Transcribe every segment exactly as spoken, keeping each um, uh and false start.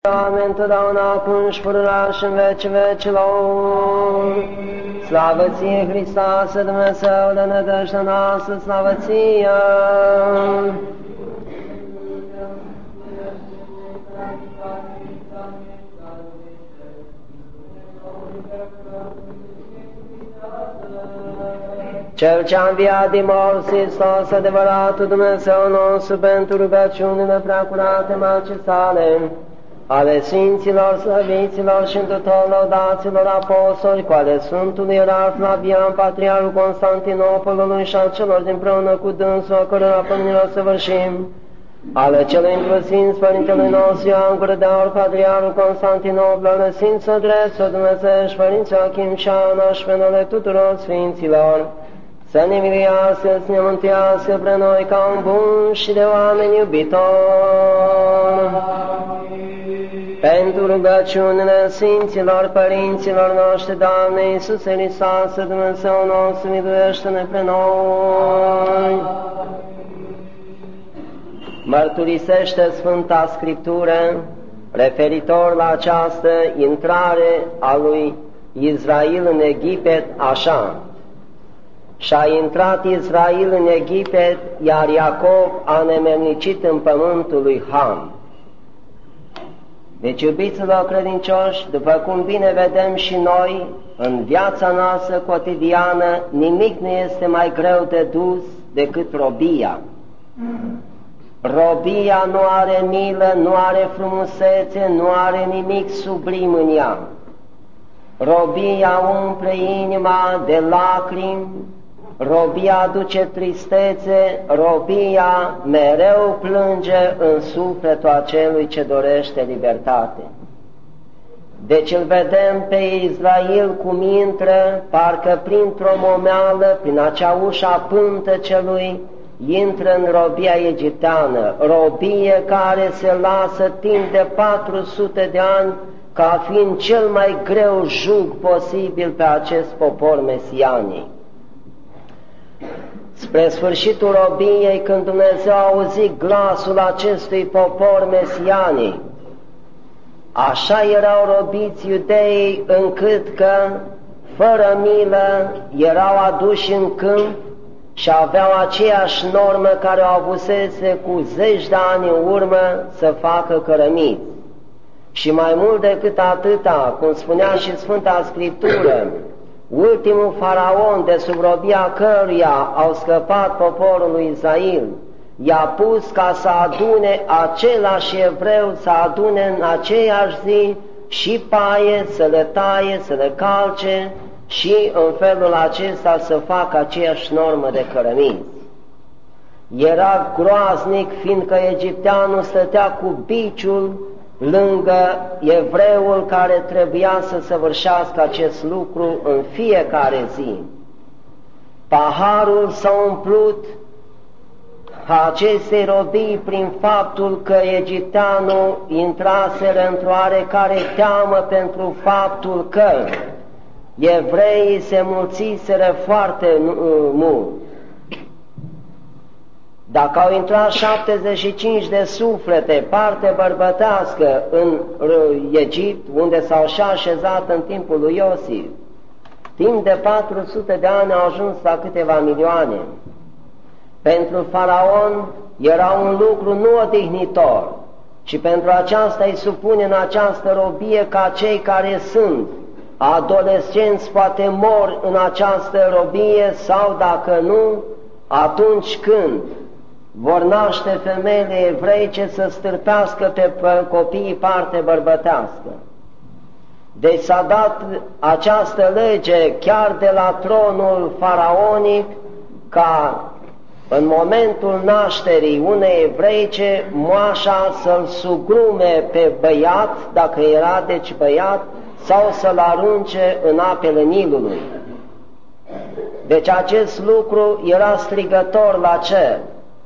Amin, totdeauna, acum și pururea și în vecii vecilor. Slavă ție, Hristoase, Dumnezeu de nădejdea noastră, slavă ție! Cel ce-a înviat din morți, Hristos, adevăratul Dumnezeu nostru, pentru rugăciunile preacurate Maicii sale, ale Sfinților, Slăviților și tuturor lăudaților apostoli, cu ale Sfântului Ierarh Flavian, Patriarhul Constantinopolului și a celor dinpreună cu dânsul, a cărora pomenirea săvârșim, ale celui inclusiv Părintelui nostru Ioan Gură de Aur, Patriarhul Constantinopol, ale Sfinților Drept, Dumnezeu și Părinții Achim și Ana și pe numele tuturor Sfinților, să ne miliască, să ne mântuiască pre noi ca un bun și de oameni iubitor. Pentru rugăciunile Sfinților Părinților noștri, Doamne Iisuse Hristoase, Dumnezeu nostru, miluiește-ne pre noi. Mărturisește Sfânta Scriptură referitor la această intrare a lui Israel în Egipt așa: și-a intrat Israel în Egipt, iar Iacov a nemernicit în pământul lui Ham. Deci, iubiților credincioși, după cum bine vedem și noi, în viața noastră cotidiană, nimic nu este mai greu de dus decât robia. Robia nu are milă, nu are frumusețe, nu are nimic sublim în ea. Robia umple inima de lacrimi, robia aduce tristețe, robia mereu plânge în sufletul acelui ce dorește libertate. Deci îl vedem pe Israel cum intră, parcă printr-o momeală, prin acea ușă a pântecelui, intră în robia egipteană, robie care se lasă timp de patru sute de ani, ca fiind cel mai greu jug posibil pe acest popor mesianic. Spre sfârșitul robiei, când Dumnezeu a auzit glasul acestui popor mesianic, așa erau robiți iudeii, încât că, fără milă, erau aduși în câmp și aveau aceeași normă care o avusese cu zeci de ani în urmă să facă cărămiți. Și mai mult decât atâta, cum spunea și Sfânta Scriptură, ultimul faraon de sub robia căruia au scăpat poporul lui Israel, i-a pus ca să adune același evreu, să adune în aceeași zi și paie, să le taie, să le calce și în felul acesta să facă aceeași normă de cărămizi. Era groaznic, fiindcă egipteanul stătea cu biciul lângă evreul care trebuia să săvârșească acest lucru în fiecare zi. Paharul s-a umplut a acestei robii prin faptul că egipteanul intraseră într-o oarecare teamă pentru faptul că evreii se mulțiseră foarte mult. Dacă au intrat șaptezeci și cinci de suflete, parte bărbătească, în Egipt, unde s-au și așezat în timpul lui Iosif, timp de patru sute de ani au ajuns la câteva milioane. Pentru faraon era un lucru nu odihnitor și pentru aceasta îi supune în această robie ca cei care sunt adolescenți poate mor în această robie sau dacă nu, atunci când vor naște femeile evreice să stârpească pe copiii parte bărbătească. Deci s-a dat această lege chiar de la tronul faraonic ca în momentul nașterii unei evreice, moașa să-l sugrume pe băiat, dacă era deci băiat, sau să-l arunce în apele Nilului. Deci acest lucru era strigător la cer.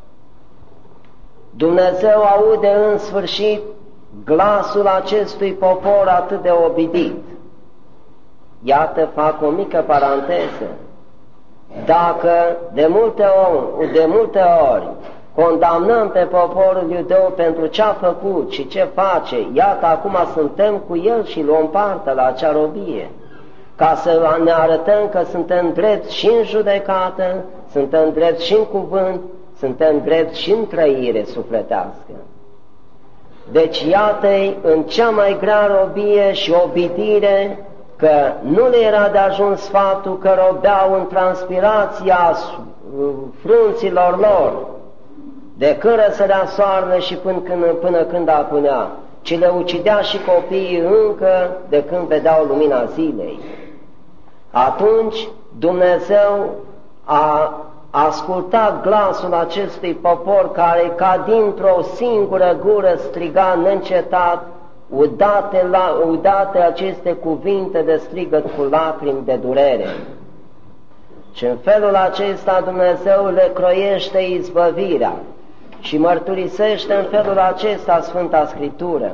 Dumnezeu aude în sfârșit glasul acestui popor atât de obidit. Iată, fac o mică paranteză. Dacă de multe ori, de multe ori condamnăm pe poporul iudeu pentru ce a făcut și ce face. Iată, acum suntem cu el și luăm parte la acea robie, ca să ne arătăm că suntem drepți și în judecată, suntem drepți și în cuvânt, suntem drepți și în trăire sufletească. Deci iată-i în cea mai grea robie și obidire, că nu le era de ajuns faptul că robeau în transpirația frunților lor, de când răsărea soarele și până când, până când apunea, ci le ucidea și copiii încă de când vedeau lumina zilei. Atunci Dumnezeu a ascultat glasul acestui popor care ca dintr-o singură gură striga neîncetat, udate, la, udate aceste cuvinte de strigăt cu lacrimi de durere. Și în felul acesta Dumnezeu le croiește izbăvirea și mărturisește în felul acesta Sfânta Scriptură,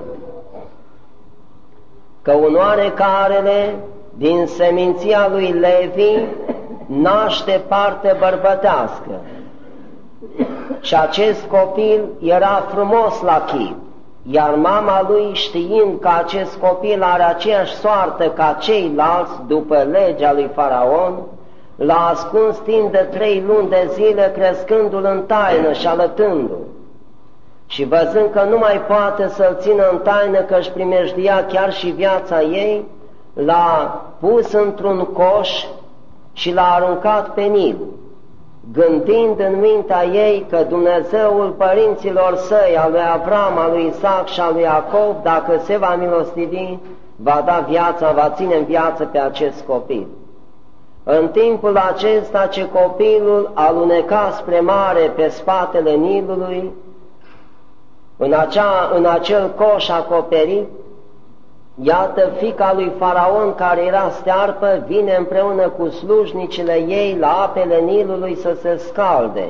că un oarecarele din seminția lui Levi naște parte bărbătească și acest copil era frumos la chip, iar mama lui, știind că acest copil are aceeași soartă ca ceilalți după legea lui Faraon, l-a ascuns timp de trei luni de zile, crescându-l în taină și alătându-l. Și văzând că nu mai poate să-l țină în taină, că își primejdia chiar și viața ei, l-a pus într-un coș și l-a aruncat pe Nil, gândind în mintea ei că Dumnezeul părinților săi, al lui Avram, al lui Isaac și al lui Iacov, dacă se va milostivi, va da viața, va ține în viață pe acest copil. În timpul acesta ce copilul aluneca spre mare pe spatele Nilului, în, acea, în acel coș acoperit, iată, fiica lui Faraon, care era stearpă, vine împreună cu slujnicile ei la apele Nilului să se scalde.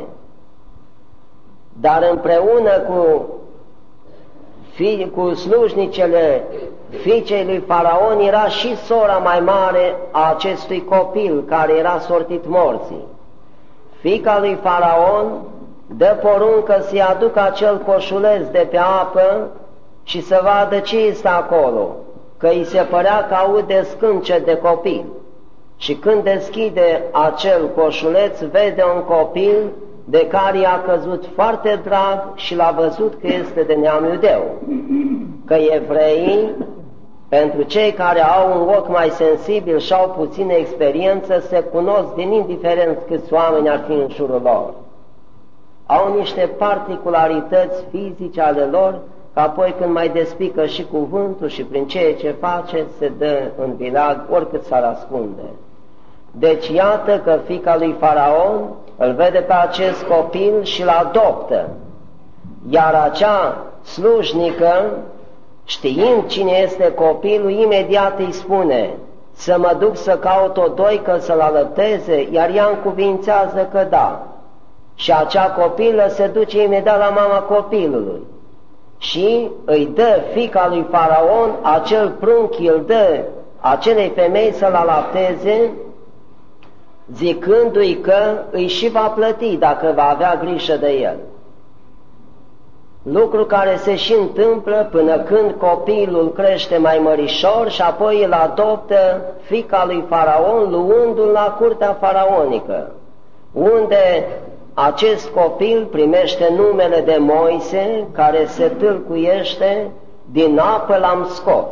Dar împreună cu, fi, cu slujnicele fiicei lui Faraon era și sora mai mare a acestui copil care era sortit morții. Fiica lui Faraon dă poruncă să-i aducă acel coșuleț de pe apă și să vadă ce este acolo, că îi se părea că aude scâncet de copil. Și când deschide acel coșuleț, vede un copil de care i-a căzut foarte drag și l-a văzut că este de neam iudeu. Că evreii, pentru cei care au un ochi mai sensibil și au puțină experiență, se cunosc din indiferent câți oameni ar fi în jurul lor. Au niște particularități fizice ale lor, că apoi când mai despică și cuvântul și prin ceea ce face, se dă în vilag oricât s-ar ascunde. Deci iată că fiica lui Faraon îl vede pe acest copil și îl adoptă, iar acea slujnică, știind cine este copilul, imediat îi spune să mă duc să caut o doică să-l alăpteze, iar ea încuvințează că da. Și acea copilă se duce imediat la mama copilului și îi dă fiica lui Faraon acel prunchi, îl dă acelei femei să-l alapteze, zicându-i că îi și va plăti dacă va avea grijă de el. Lucru care se și întâmplă până când copilul crește mai mărișor și apoi îl adoptă fiica lui Faraon, luându-l la curtea faraonică, unde acest copil primește numele de Moise, care se tâlcuiește din apă l-am scos.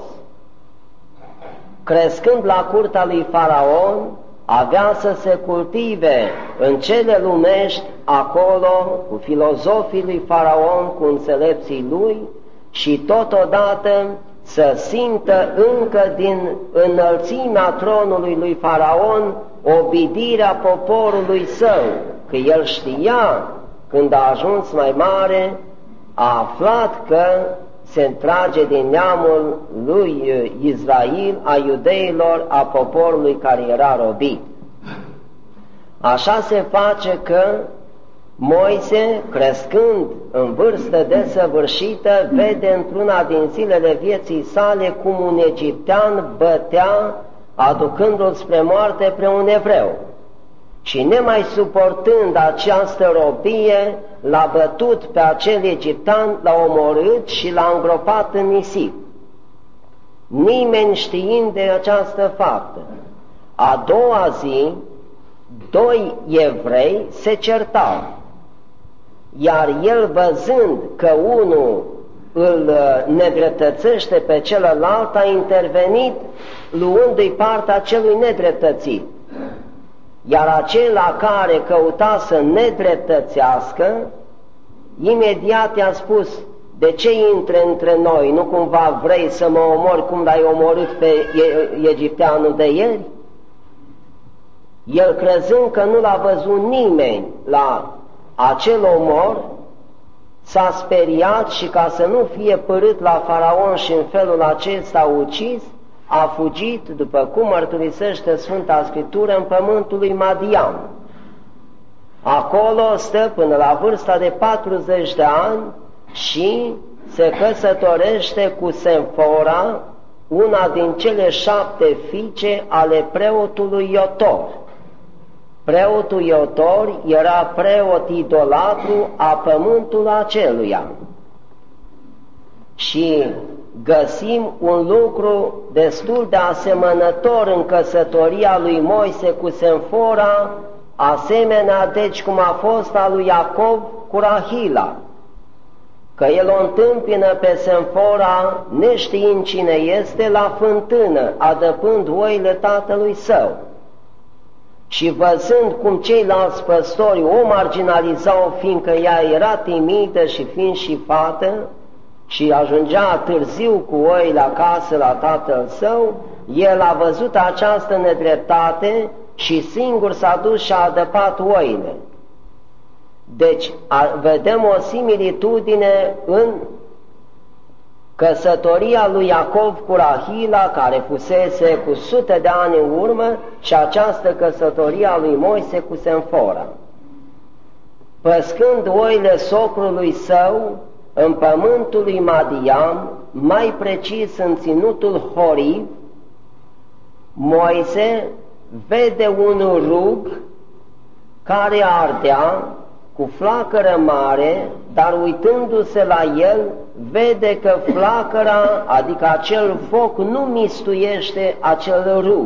Crescând la curtea lui Faraon, avea să se cultive în cele lumești acolo cu filozofii lui Faraon, cu înțelepții lui și totodată să simtă încă din înălțimea tronului lui Faraon obidirea poporului său, că el știa, când a ajuns mai mare, a aflat că se întrage din neamul lui Israel, a iudeilor, a poporului care era robit. Așa se face că Moise, crescând în vârstă desăvârșită, vede într-una din zilele vieții sale cum un egiptean bătea, aducându-l spre moarte, pe un evreu. și nemai suportând această robie, l-a bătut pe acel egiptean, l-a omorât și l-a îngropat în nisip. Nimeni știind de această faptă. A doua zi, doi evrei se certau, iar el, văzând că unul îl nedreptățește pe celălalt, a intervenit luându-i partea celui nedreptățit. Iar acela care căuta să nedreptățească, imediat i-a spus: de ce intre între noi? Nu cumva vrei să mă omori cum l-ai omorât pe egipteanul de ieri? El, crezând că nu l-a văzut nimeni la acel omor, s-a speriat și, ca să nu fie părât la Faraon și în felul acesta ucis, a fugit, după cum mărturisește Sfânta Scriptură, în pământul lui Madian. Acolo stă până la vârsta de patruzeci de ani și se căsătorește cu Semfora, una din cele șapte fiice ale preotului Iotor. Preotul Iotor era preot idolatru a pământului aceluia. Și găsim un lucru destul de asemănător în căsătoria lui Moise cu Semfora, asemenea deci cum a fost a lui Iacov cu Rahila, că el o întâmpină pe Semfora, neștiind cine este, la fântână, adăpând oile tatălui său. Și văzând cum ceilalți păstori o marginalizau, fiindcă ea era timidă și fiind și fată, și ajungea târziu cu oile acasă la tatăl său, el a văzut această nedreptate și singur s-a dus și a adăpat oile. Deci a, vedem o similitudine în căsătoria lui Iacov cu Rahila, care fusese cu sute de ani în urmă, și această căsătorie a lui Moise cu Semfora. Păscând oile socrului său în pământul lui Madian, mai precis în ținutul Horiv, Moise vede un rug care ardea cu flacără mare, dar uitându-se la el, vede că flacăra, adică acel foc, nu mistuiește acel rug.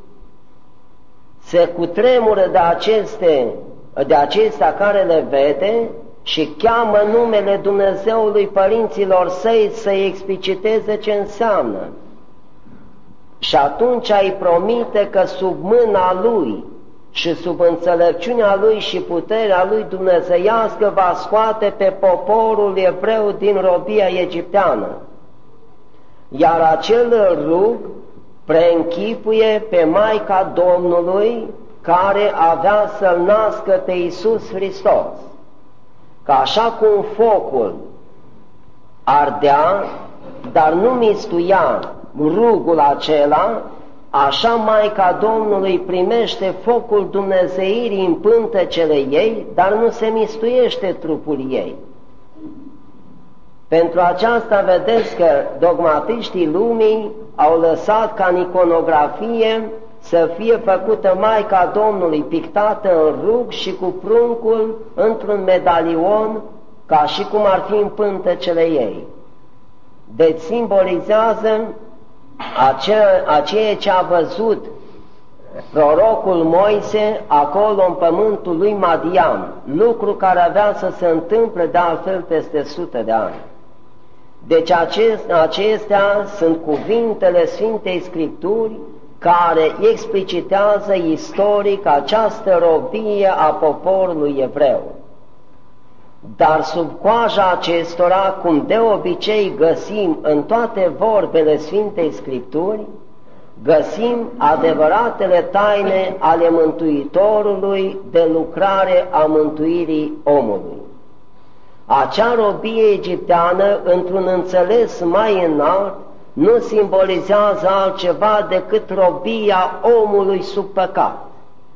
Se cutremură de, aceste, de acestea care le vede și cheamă numele Dumnezeului părinților săi să-i expliciteze ce înseamnă. Și atunci îi promite că sub mâna lui și sub înțelepciunea lui și puterea lui dumnezeiască va scoate pe poporul evreu din robia egipteană. Iar acel rug preînchipuie pe Maica Domnului, care avea să-L nască pe Iisus Hristos. Că așa cum focul ardea, dar nu mistuia rugul acela, așa Maica Domnului primește focul dumnezeirii în pântecele ei, dar nu se mistuiește trupul ei. Pentru aceasta vedeți că dogmatiștii lumii au lăsat ca în iconografie să fie făcută Maica Domnului pictată în rug și cu pruncul într-un medalion, ca și cum ar fi în pântecele ei. Deci simbolizează aceea ce a văzut prorocul Moise acolo în pământul lui Madian, lucru care avea să se întâmple de altfel peste sute de ani. Deci acestea sunt cuvintele Sfintei Scripturi care explicitează istoric această robie a poporului evreu. Dar sub coaja acestora, cum de obicei găsim în toate vorbele Sfintei Scripturi, găsim adevăratele taine ale Mântuitorului de lucrare a mântuirii omului. Acea robie egipteană, într-un înțeles mai înalt, nu simbolizează altceva decât robia omului sub păcat.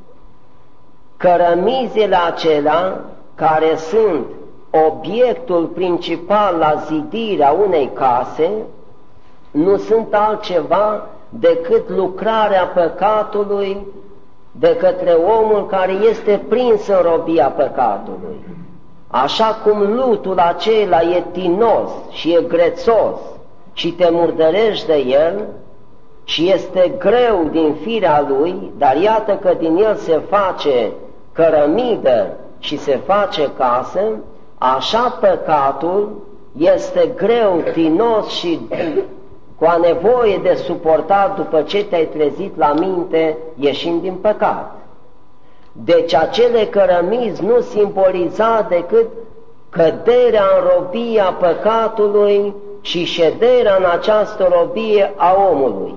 Cărămizile acelea, care sunt obiectul principal la zidirea unei case, nu sunt altceva decât lucrarea păcatului de către omul care este prins în robia păcatului. Așa cum lutul acela e tinos și e grețos și te murdărești de el și este greu din firea lui, dar iată că din el se face cărămidă și se face casă, așa păcatul este greu, tinos și cu a nevoie de suportat după ce te-ai trezit la minte ieșind din păcat. Deci acele cărămizi nu simboliza decât căderea în robia păcatului și șederea în această robie a omului.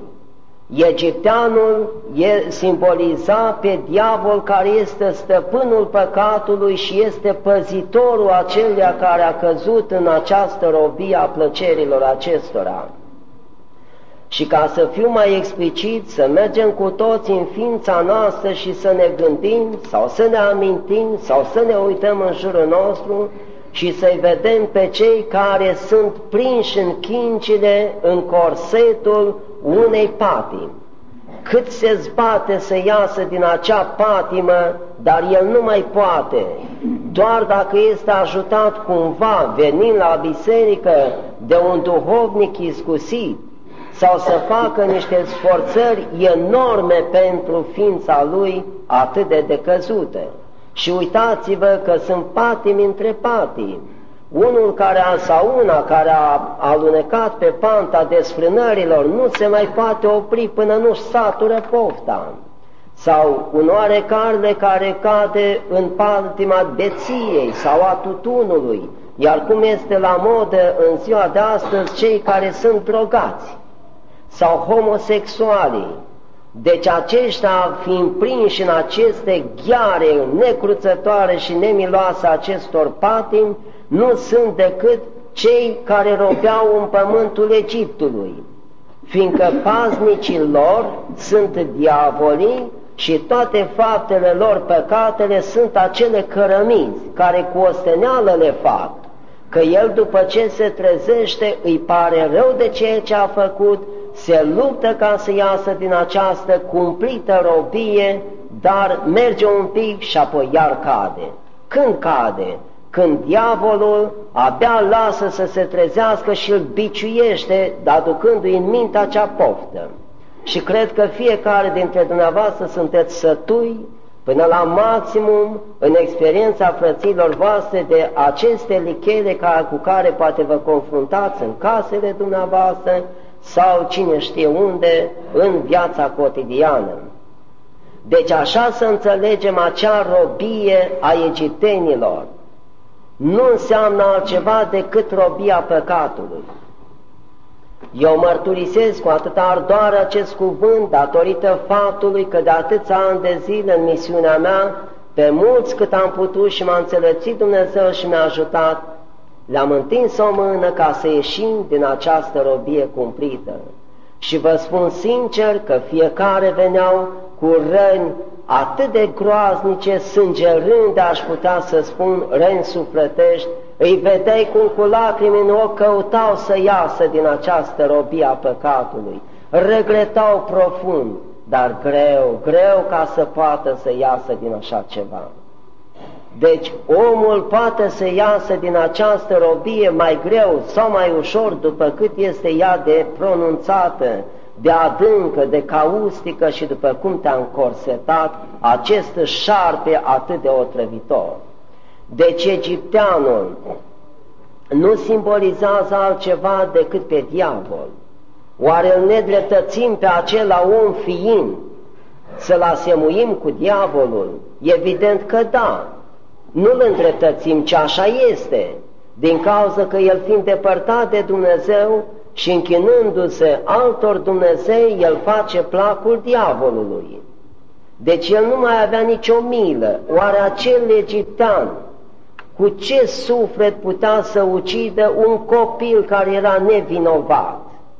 Egipteanul simboliza pe diavol care este stăpânul păcatului și este păzitorul acelea care a căzut în această robie a plăcerilor acestora. Și ca să fiu mai explicit, să mergem cu toți în ființa noastră și să ne gândim sau să ne amintim sau să ne uităm în jurul nostru și să-i vedem pe cei care sunt prinși în chincile, în corsetul unei patimi. Cât se zbate să iasă din acea patimă, dar el nu mai poate, doar dacă este ajutat cumva, venind la biserică, de un duhovnic iscusit, sau să facă niște sforțări enorme pentru ființa lui atât de decăzută. Și uitați-vă că sunt patimi între patimi. Unul care a, sau una care a alunecat pe panta desfrânărilor nu se mai poate opri până nu-și satură pofta. Sau un oarecare care cade în patima beției sau a tutunului, iar cum este la modă în ziua de astăzi cei care sunt drogați sau homosexualii. Deci aceștia, fiind prinși în aceste gheare necruțătoare și nemiloase acestor patimi, nu sunt decât cei care robeau în pământul Egiptului, fiindcă paznicii lor sunt diavolii și toate faptele lor, păcatele, sunt acele cărămizi care cu osteneală le fac, că el după ce se trezește îi pare rău de ceea ce a făcut, se luptă ca să iasă din această cumplită robie, dar merge un pic și apoi iar cade. Când cade? Când diavolul abia lasă să se trezească și îl biciuiește, aducându-i în minte acea poftă. Și cred că fiecare dintre dumneavoastră sunteți sătui până la maximum în experiența frăților voastre de aceste lichele cu care poate vă confruntați în casele dumneavoastră sau cine știe unde în viața cotidiană. Deci așa să înțelegem acea robie a egiptenilor. Nu înseamnă altceva decât robia păcatului. Eu mărturisesc cu atâta ardoare acest cuvânt datorită faptului că de atâția ani de zile în misiunea mea, pe mulți cât am putut și m-a înțelepțit Dumnezeu și mi-a ajutat, le-am întins o mână ca să ieșim din această robie cumplită. Și vă spun sincer că fiecare veneau cu răni atât de groaznice, sângerânde, aș putea să spun, răni sufletești, îi vedeai cum cu lacrimi în ochi căutau să iasă din această robie a păcatului, regretau profund, dar greu, greu ca să poată să iasă din așa ceva. Deci omul poate să iasă din această robie mai greu sau mai ușor după cât este ea de pronunțată, de adâncă, de caustică și după cum te-a încorsetat acest șarpe atât de otrăvitor. Deci egipteanul nu simbolizează altceva decât pe diavol. Oare îl nedreptățim pe acela om fiind să-l asemuim cu diavolul? Evident că da. Nu-l îndreptățim, ci așa este, din cauza că el fiind depărtat de Dumnezeu și închinându-se altor Dumnezei, el face placul diavolului. Deci el nu mai avea nicio milă. Oare acel egiptean cu ce suflet putea să ucidă un copil care era nevinovat?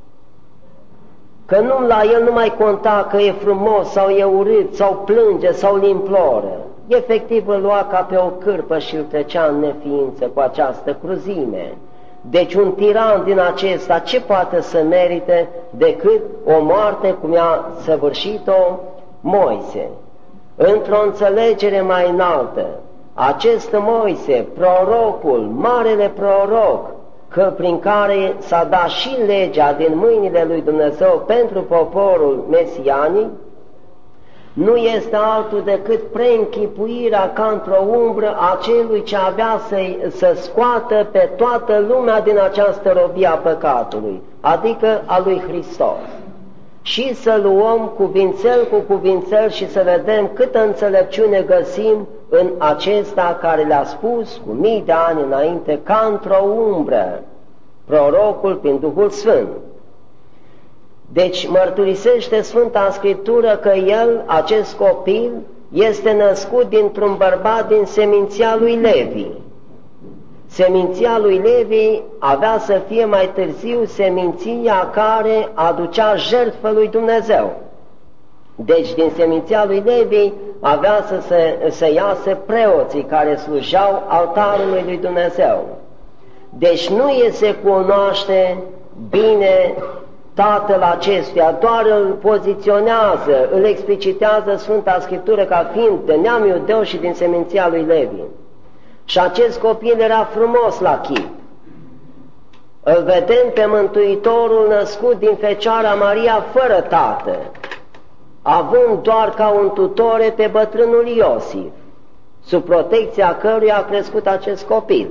Că nu la el nu mai conta că e frumos sau e urât sau plânge sau îl imploră. Efectiv îl lua ca pe o cârpă și îl trecea în neființă cu această cruzime. Deci un tiran din acesta ce poate să merite decât o moarte cum i-a săvârșit-o Moise? într-o înțelegere mai înaltă, acest Moise, prorocul, marele proroc, că prin care s-a dat și legea din mâinile lui Dumnezeu pentru poporul mesianic, nu este altul decât preînchipuirea ca într-o umbră a celui ce avea să, să scoată pe toată lumea din această robie a păcatului, adică a lui Hristos. Și să luăm cuvințel cu cuvințel și să vedem câtă înțelepciune găsim în acesta care le-a spus cu mii de ani înainte, ca într-o umbră, prorocul prin Duhul Sfânt. Deci mărturisește Sfânta Scriptură că el, acest copil, este născut dintr-un bărbat din seminția lui Levi. Seminția lui Levi avea să fie mai târziu seminția care aducea jertfă lui Dumnezeu. Deci din seminția lui Levi avea să, se, să iasă preoții care slujau altarului lui Dumnezeu. Deci nu îi se cunoaște bine tatăl acestuia, doar îl poziționează, îl explicitează Sfânta Scriptură ca fiind de neam iudeu și din seminția lui Levi. Și acest copil era frumos la chip. Îl vedem pe Mântuitorul născut din Fecioara Maria fără tată, având doar ca un tutore pe bătrânul Iosif, sub protecția căruia a crescut acest copil.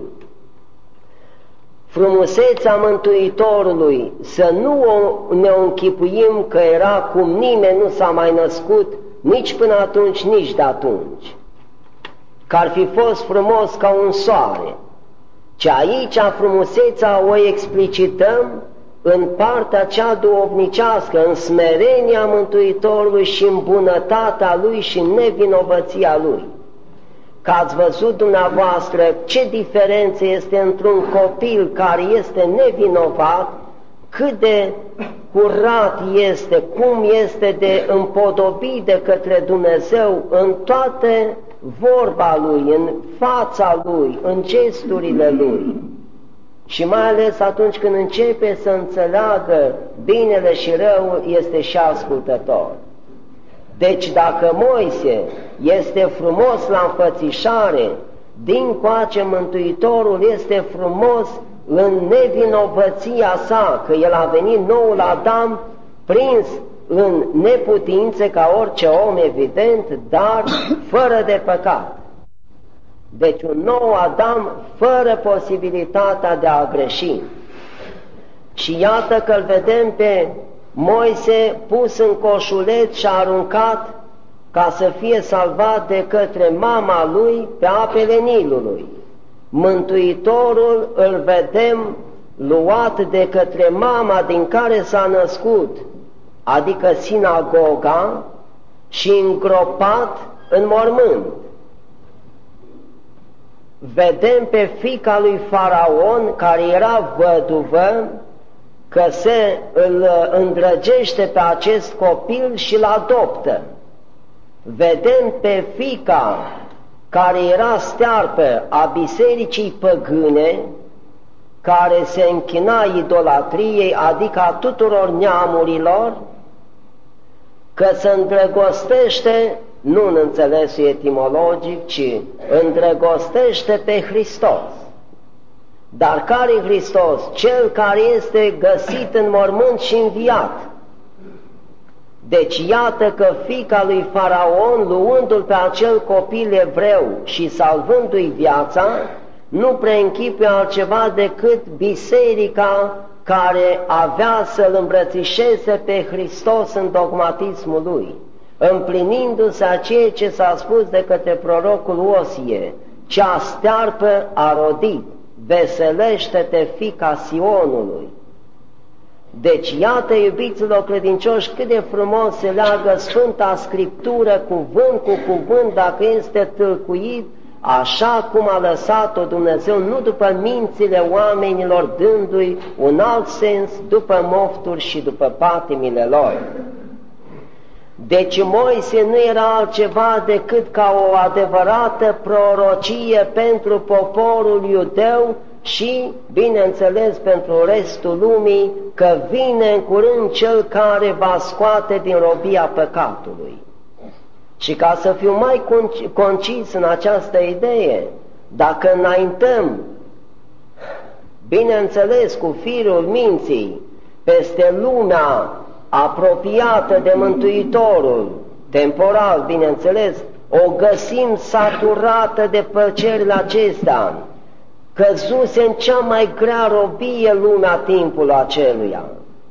Frumusețea Mântuitorului, să nu o, ne o închipuim că era cum nimeni nu s-a mai născut nici până atunci, nici de atunci, că ar fi fost frumos ca un soare, ci aici frumusețea o explicităm în partea cea duhovnicească, în smerenia Mântuitorului și în bunătatea Lui și în nevinovăția Lui. Că ați văzut dumneavoastră ce diferență este într-un copil care este nevinovat, cât de curat este, cum este de împodobit de către Dumnezeu în toate vorba Lui, în fața Lui, în gesturile Lui. Și mai ales atunci când începe să înțeleagă binele și răul, este și ascultător. Deci dacă Moise este frumos la înfățișare, dincoace Mântuitorul este frumos în nevinovăția sa, că el a venit noul Adam prins în neputințe ca orice om, evident, dar fără de păcat. Deci un nou Adam fără posibilitatea de a greși. Și iată că îl vedem pe Moise pus în coșuleț și aruncat ca să fie salvat de către mama lui pe apele Nilului. Mântuitorul îl vedem luat de către mama din care s-a născut, adică sinagoga, și îngropat în mormânt. Vedem pe fiica lui Faraon, care era văduvă, că se îl îndrăgește pe acest copil și îl adoptă. Vedem pe fiica care era stearpă a bisericii păgâne, care se închina idolatriei, adică a tuturor neamurilor, că se îndrăgostește, nu în înțelesul etimologic, ci îndrăgostește pe Hristos. Dar care-i Hristos? Cel care este găsit în mormânt și înviat. Deci iată că fiica lui Faraon, luându-l pe acel copil evreu și salvându-i viața, nu preînchipuie altceva decât biserica care avea să-L îmbrățișeze pe Hristos în dogmatismul lui, împlinindu-se a ceea ce s-a spus de către prorocul Osie: cea stearpă a rodit, veselește-te, fiica Sionului. Deci iată, iubiților credincioși, cât de frumos se leagă Sfânta Scriptură cuvânt cu cuvânt, dacă este tâlcuit așa cum a lăsat-o Dumnezeu, nu după mințile oamenilor, dându-i un alt sens, după mofturi și după patimile lor. Deci Moise nu era altceva decât ca o adevărată prorocie pentru poporul iudeu și, bineînțeles, pentru restul lumii, că vine în curând Cel care va scoate din robia păcatului. Și ca să fiu mai concis în această idee, dacă înaintăm, bineînțeles, cu firul minții, peste lumea apropiată de Mântuitorul, temporal, bineînțeles, o găsim saturată de plăcerile acestea, căzuse în cea mai grea robie lumea timpul aceluia,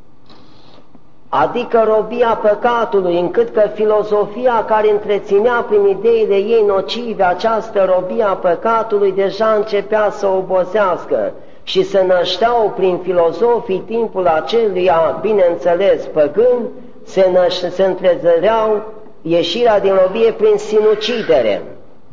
adică robia păcatului, încât că filozofia care întreținea prin ideile ei nocive această robia păcatului deja începea să obosească și se nășteau prin filozofii timpul aceluia, bineînțeles păgâni, se, năș- se întrezăreau ieșirea din robie prin sinucidere.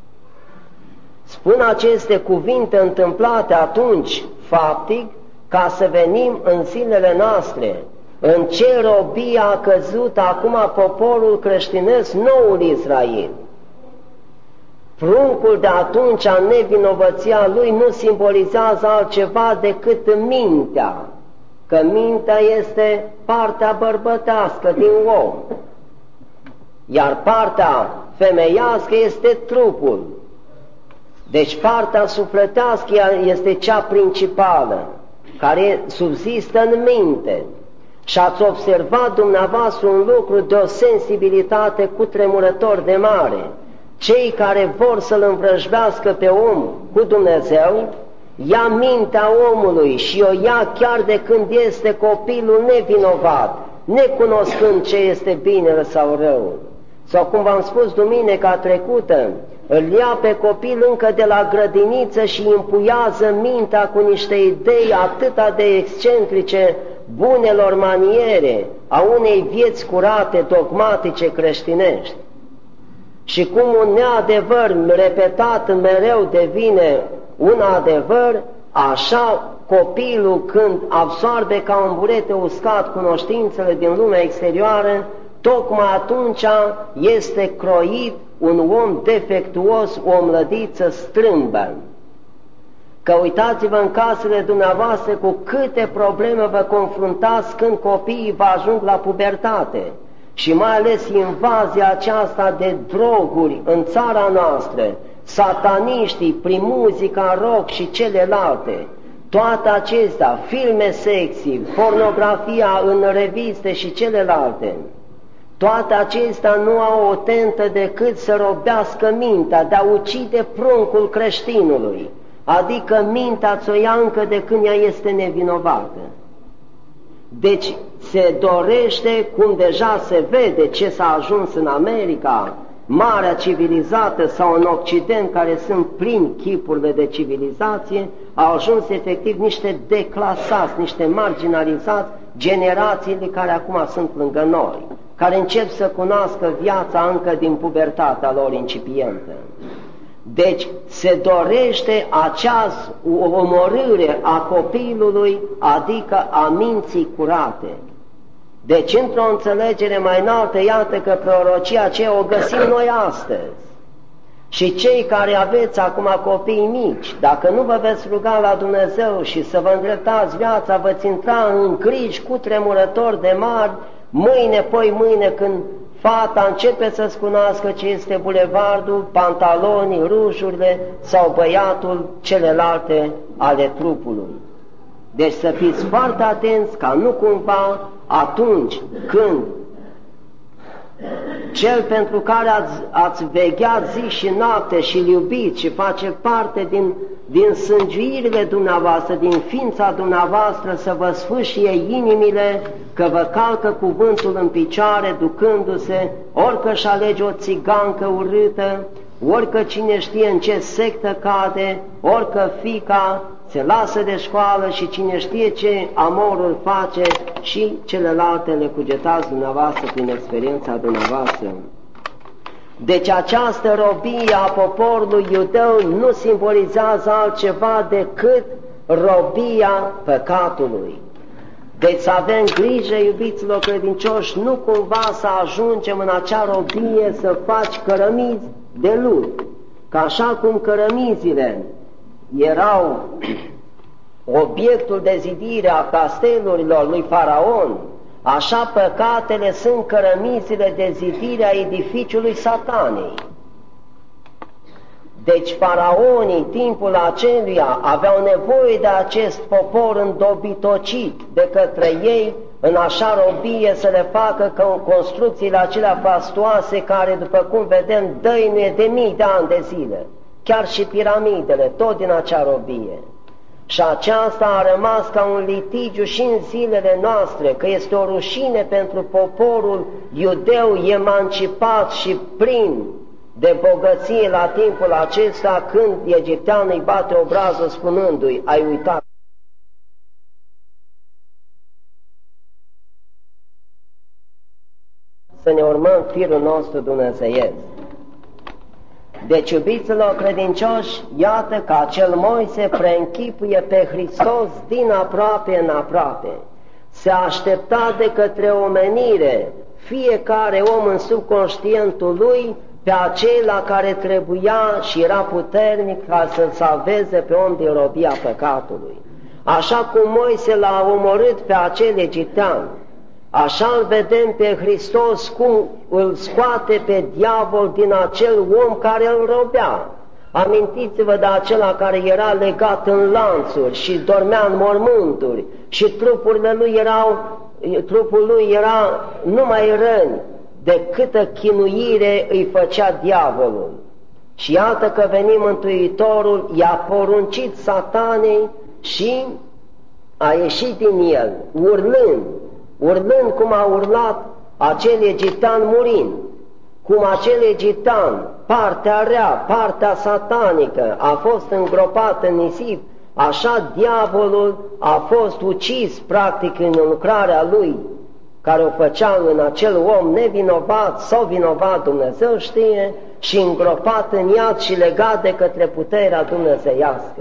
Spun aceste cuvinte întâmplate atunci, faptic, ca să venim în zilele noastre, în ce robie a căzut acum poporul creștinesc, noul Israel. Pruncul de atunci, nevinovăția lui, nu simbolizează altceva decât mintea, că mintea este partea bărbătească din om, iar partea femeiască este trupul. Deci partea sufletească este cea principală, care subzistă în minte. Și ați observat dumneavoastră un lucru de o sensibilitate cutremurător de mare. Cei care vor să-L învrăjbească pe om cu Dumnezeu, ia mintea omului și o ia chiar de când este copilul nevinovat, necunoscând ce este binele sau rău. Sau cum v-am spus duminica trecută, îl ia pe copil încă de la grădiniță și împuiază mintea cu niște idei atâta de excentrice bunelor maniere a unei vieți curate, dogmatice, creștinești. Și cum un neadevăr repetat mereu devine un adevăr, așa copilul, când absorbe ca un burete uscat cunoștințele din lumea exterioară, tocmai atunci este croit un om defectuos, o mlădiță strâmbă. Că uitați-vă în casele dumneavoastră cu câte probleme vă confruntați când copiii vă ajung la pubertate și mai ales invazia aceasta de droguri în țara noastră, sataniștii prin muzica rock și celelalte, toate acestea, filme sexy, pornografia în reviste și celelalte, toate acestea nu au o tentă decât să robească mintea, de a ucide pruncul creștinului, adică mintea ți-o ia încă de când ea este nevinovată. Deci se dorește, cum deja se vede ce s-a ajuns în America, marea civilizată, sau în Occident, care sunt plini chipurile de civilizație, au ajuns efectiv niște declasați, niște marginalizați, generațiile care acum sunt lângă noi, care încep să cunoască viața încă din pubertatea lor incipientă. Deci se dorește această omorâre a copilului, adică a minții curate. Deci, într-o înțelegere mai înaltă, iată că prorocia aceea o găsim noi astăzi. Și cei care aveți acum copii mici, dacă nu vă veți ruga la Dumnezeu și să vă îndreptați viața, veți intra în griji cutremurători de mari, mâine, poi mâine, când fata începe să-ți cunoască ce este bulevardul, pantalonii, rujurile sau băiatul celelalte ale trupului. Deci să fiți foarte atenți ca nu cumva atunci când cel pentru care ați, ați vegheat zi și noapte și îl iubiți și face parte din, din sângiuirile dumneavoastră, din ființa dumneavoastră, să vă sfâșie inimile că vă calcă cuvântul în picioare ducându-se, orică își alege o țigancă urâtă, orică cine știe în ce sectă cade, orică fica se lasă de școală și cine știe ce amoruri face, și celelalte le cugetați dumneavoastră prin experiența dumneavoastră. Deci această robie a poporului iudeu nu simbolizează altceva decât robia păcatului. Deci să avem grijă, iubiților credincioși, nu cumva să ajungem în acea robie să faci cărămizi de lut, că așa cum cărămizile erau obiectul de zidire a castelurilor lui Faraon, așa păcatele sunt cărămizile de zidire a edificiului Satanei. Deci faraonii, timpul aceluia, aveau nevoie de acest popor îndobitocit de către ei, în așa robie să le facă construcțiile acelea fastuoase care, după cum vedem, dăinuie de mii de ani de zile. Chiar și piramidele, tot din acea robie. Și aceasta a rămas ca un litigiu și în zilele noastre, că este o rușine pentru poporul iudeu emancipat și plin de bogăție la timpul acesta, când egipteanul îi bate obrazul spunându-i: ai uitat să ne urmăm firul nostru dumnezeiesc. Deci, iubiților credincioși, iată că acel Moise preînchipuie pe Hristos din aproape în aproape. Se aștepta de către omenire, fiecare om în subconștientul lui, pe acela care trebuia și era puternic ca să-l salveze pe om din robia păcatului. Așa cum Moise l-a omorât pe acel egiptean, așa îl vedem pe Hristos cum îl scoate pe diavol din acel om care îl robea. Amintiți-vă de acela care era legat în lanțuri și dormea în mormânturi și trupurile lui erau, trupul lui era numai răni, de câtă chinuire îi făcea diavolul. Și iată că veni Mântuitorul, i-a poruncit Satanei și a ieșit din el, urlând, urlând cum a urlat acel egiptean murind, cum acel egiptean, partea rea, partea satanică, a fost îngropat în nisip, așa diavolul a fost ucis practic în lucrarea lui, care o făcea în acel om nevinovat sau vinovat, Dumnezeu știe, și îngropat în iad și legat de către puterea dumnezeiască.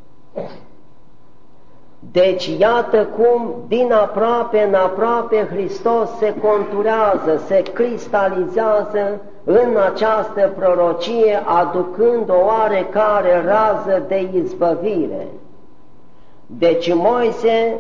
Deci iată cum din aproape în aproape Hristos se conturează, se cristalizează în această prorocie, aducând o oarecare rază de izbăvire. Deci Moise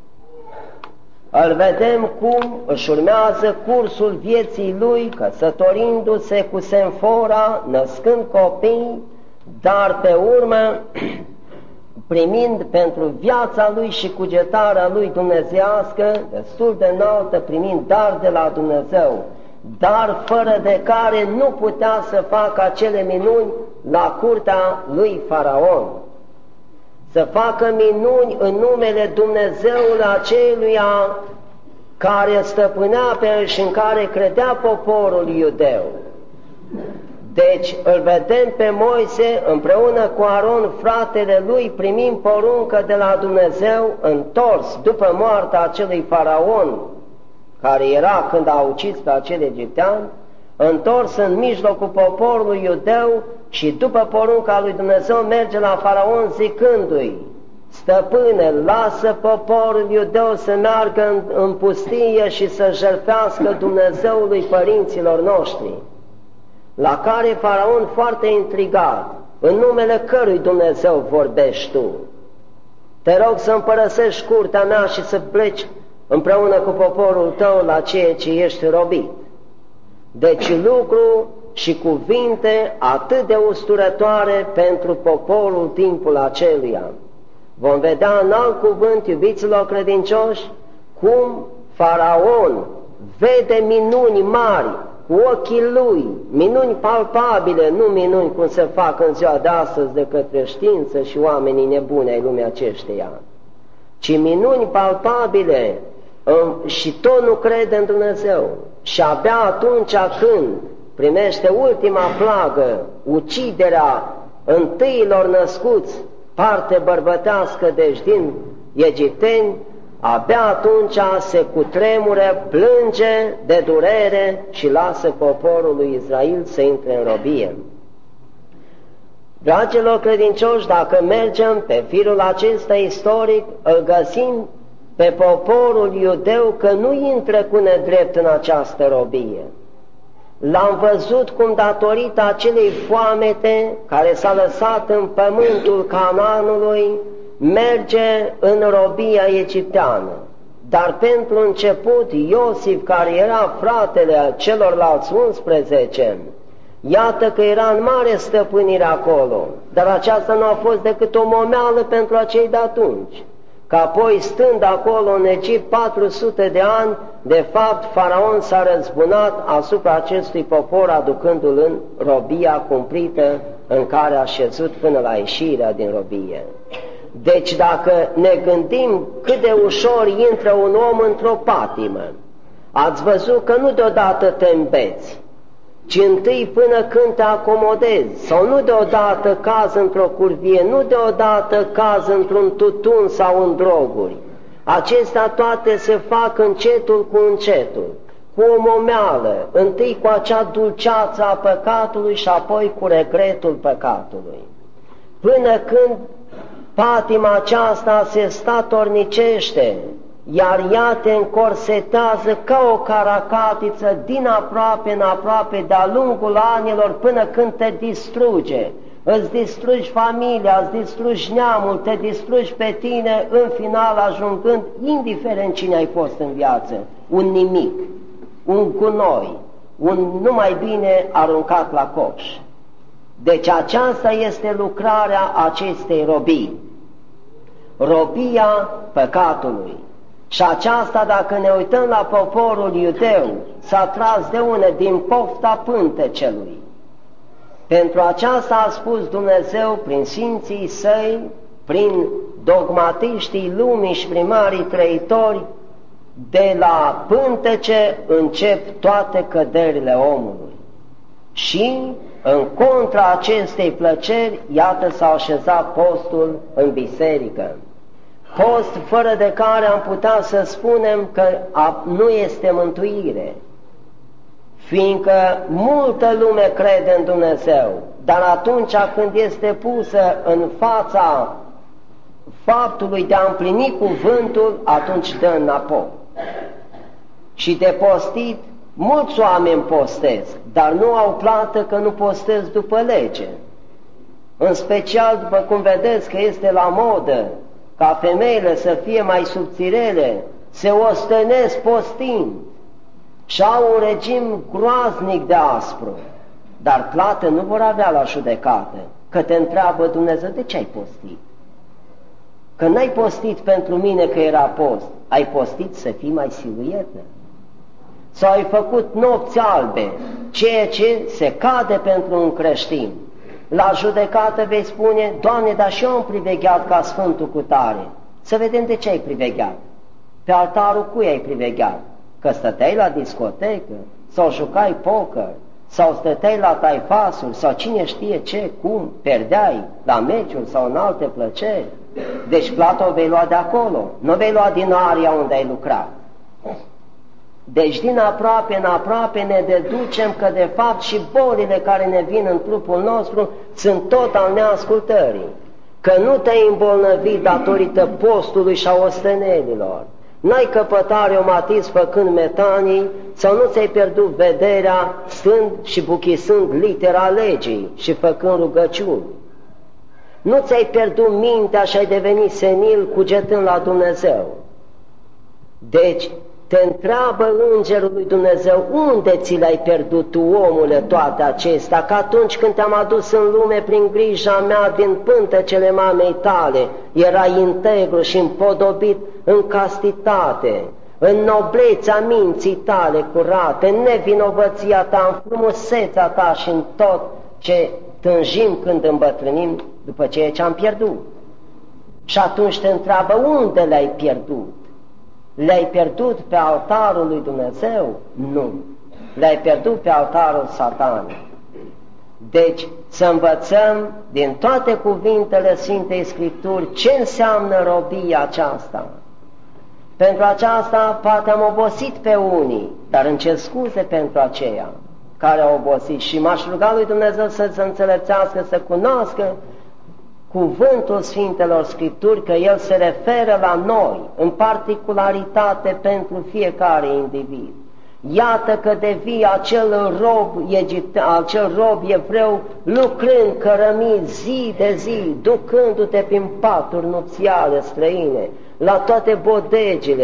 îl vedem cum își urmează cursul vieții lui, căsătorindu-se cu Senfora, născând copii, dar pe urmă primind pentru viața lui și cugetarea lui dumnezeiască, destul de înaltă, primind dar de la Dumnezeu, dar fără de care nu putea să facă acele minuni la curtea lui Faraon. Să facă minuni în numele Dumnezeului aceluia care stăpânea pe el și în care credea poporul iudeu. Deci îl vedem pe Moise împreună cu Aron, fratele lui, primind poruncă de la Dumnezeu, întors după moartea acelui Faraon, care era când a ucis pe acel egiptean, întors în mijlocul poporului iudeu și după porunca lui Dumnezeu merge la Faraon zicându-i: stăpâne, lasă poporul iudeu să meargă în, în pustie și să jertfească Dumnezeului părinților noștri. La care Faraon, foarte intrigat: în numele cărui Dumnezeu vorbești tu? Te rog să împărăsești curtea mea și să pleci împreună cu poporul tău la ceea ce ești robit. Deci lucru și cuvinte atât de usturătoare pentru poporul timpul aceluia. Vom vedea în alt cuvânt, iubiților credincioși, cum Faraon vede minuni mari cu ochii lui, minuni palpabile, nu minuni cum se fac în ziua de astăzi de către știință și oamenii nebuni ai lumii acesteia, ci minuni palpabile, și tot nu crede în Dumnezeu. Și abia atunci când primește ultima plagă, uciderea întâilor născuți, parte bărbătească, deci din egipteni, abia atunci se cutremure, plânge de durere și lasă poporul lui Israel să intre în robie. Dragilor credincioși, dacă mergem pe firul acesta istoric, îl găsim pe poporul iudeu că nu intră cu nedrept în această robie. L-am văzut cum, datorită acelei foamete care s-a lăsat în pământul Canaanului, merge în robia egipteană. Dar pentru început, Iosif, care era fratele celorlalți unsprezece, iată că era în mare stăpânire acolo, dar aceasta nu a fost decât o momeală pentru acei de atunci. Că apoi, stând acolo în Egipt patru sute de ani, de fapt, Faraon s-a răzbunat asupra acestui popor, aducându-l în robia cumplită în care a șezut până la ieșirea din robie. Deci dacă ne gândim cât de ușor intră un om într-o patimă, ați văzut că nu deodată te îmbeți, ci întâi până când te acomodezi, sau nu deodată caz într-o curvie, nu deodată caz într-un tutun sau în droguri. Acestea toate se fac încetul cu încetul, cu o momeală, întâi cu acea dulceață a păcatului și apoi cu regretul păcatului. Până când patima aceasta se statornicește, iar ea te încorsetează ca o caracatiță din aproape în aproape de-a lungul anilor până când te distruge. Îți distrugi familia, îți distrugi neamul, te distrugi pe tine, în final ajungând, indiferent cine ai fost în viață, un nimic, un gunoi, un numai bine aruncat la coș. Deci aceasta este lucrarea acestei robii, robia păcatului. Și aceasta, dacă ne uităm la poporul iudeu, s-a tras de une din pofta pântecelui. Pentru aceasta a spus Dumnezeu prin sfinții săi, prin dogmatiștii lumii și primarii trăitori, de la pântece încep toate căderile omului. Și în contra acestei plăceri, iată s-a așezat postul în biserică. Post fără de care am putea să spunem că nu este mântuire, fiindcă multă lume crede în Dumnezeu, dar atunci când este pusă în fața faptului de a împlini cuvântul, atunci dă înapoi. Și de postit, mulți oameni postesc, dar nu au plată că nu postesc după lege. În special, după cum vedeți că este la modă, ca femeile să fie mai subțirele, se ostenesc postind și au un regim groaznic de aspru, dar plată nu vor avea la judecată, că te întreabă Dumnezeu, de ce ai postit? Că n-ai postit pentru mine că era post, ai postit să fii mai siluietă. Sau ai făcut nopți albe, ceea ce se cade pentru un creștin. La judecată vei spune, Doamne, dar și eu am privegheat ca Sfântul cutare. Să vedem de ce ai privegheat. Pe altarul cui ai privegheat? Că stăteai la discotecă, sau jucai poker, sau stăteai la taifasuri, sau cine știe ce, cum, perdeai la meciuri sau în alte plăceri. Deci plata o vei lua de acolo, nu vei lua din aria unde ai lucrat. Deci din aproape în aproape ne deducem că de fapt și bolile care ne vin în trupul nostru sunt tot al neascultării, că nu te-ai îmbolnăvit datorită postului și a ostenelilor, n-ai căpătat reumatism făcând metanii sau nu ți-ai pierdut vederea stând și buchisând litera legii și făcând rugăciuni, nu ți-ai pierdut mintea și ai devenit senil cugetând la Dumnezeu. Deci te întreabă Îngerul lui Dumnezeu, unde ți le-ai pierdut tu, omule, toate acestea, că atunci când te-am adus în lume prin grija mea din pântecele mamei tale, erai integru și împodobit în castitate, în noblețea minții tale curate, în nevinovăția ta, în frumusețea ta și în tot ce tânjim când îmbătrânim după ceea ce am pierdut. Și atunci te întreabă, unde le-ai pierdut? Le-ai pierdut pe altarul lui Dumnezeu? Nu. Le-ai pierdut pe altarul Satanului. Deci să învățăm din toate cuvintele Sfintei Scripturi ce înseamnă robia aceasta. Pentru aceasta poate am obosit pe unii, dar îmi cer scuze pentru aceia care au obosit și m-aș ruga lui Dumnezeu să se înțelepțească, să cunoască cuvântul Sfintelor Scripturi, că el se referă la noi, în particularitate pentru fiecare individ. Iată că devii acel rob, egiptean, acel rob evreu, lucrând cărămii zi de zi, ducându-te prin paturi nupțiale străine, la toate bodegile,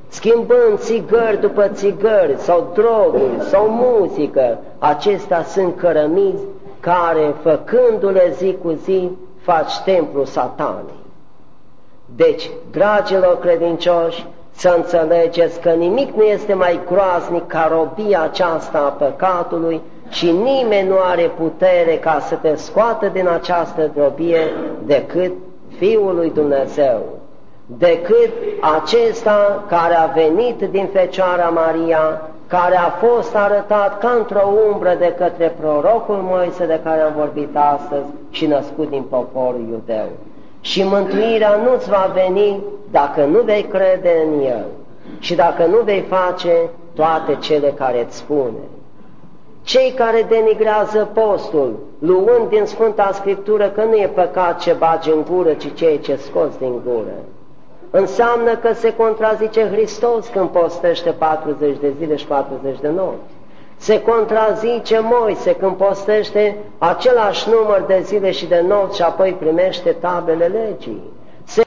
schimbând țigări după țigări, sau droguri, sau muzică, acestea sunt cărămizi care, făcându-le zi cu zi, faci templu Satanei. Deci, dragilor credincioși, să înțelegeți că nimic nu este mai groaznic ca robia aceasta a păcatului și nimeni nu are putere ca să te scoată din această robie decât Fiul lui Dumnezeu, decât acesta care a venit din Fecioara Maria, care a fost arătat ca într-o umbră de către prorocul Moise de care am vorbit astăzi și născut din poporul iudeu. Și mântuirea nu-ți va veni dacă nu vei crede în El și dacă nu vei face toate cele care îți spune. Cei care denigrează postul, luând din Sfânta Scriptură că nu e păcat ce bagi în gură, ci ceea ce scoți din gură, înseamnă că se contrazice Hristos când postește patruzeci de zile și patruzeci de nopți. Se contrazice Moise când postește același număr de zile și de nopți și apoi primește tablele legii.